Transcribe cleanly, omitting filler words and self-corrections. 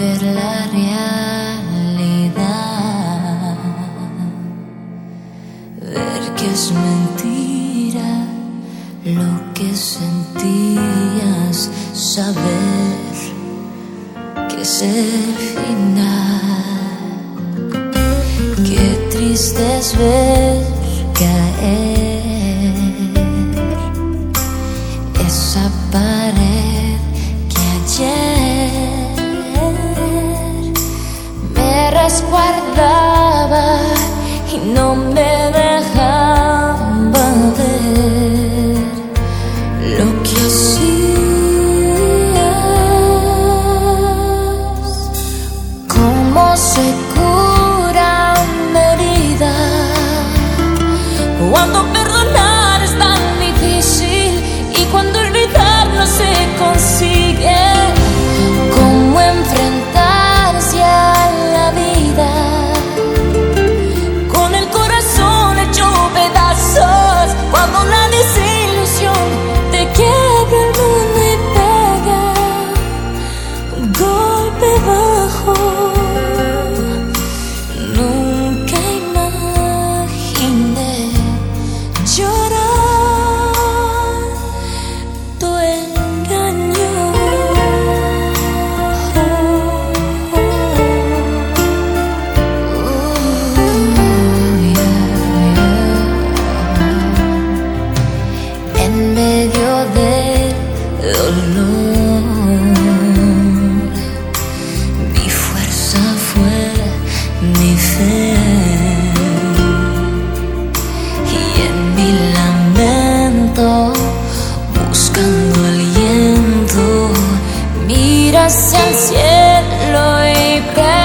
ver la realidad, ver que es mentira lo que sentías, saber que es el final. Qué triste es ver caer esa pared que ayer me resguardaba y no me dejaba ver lo que hacías. Cómo se cura una herida cuando perdonar es tan difícil y cuando olvidar no se consigue. Cómo enfrentarse a la vida con el corazón hecho pedazos, cuando la desilusión te quiebra el mundo y pega un golpe bajo. Nunca imaginé llorar tu engaño. En medio del dolor, mi fuerza fue mi fe, y en mi lamento, buscando aliento, mira hacia el cielo y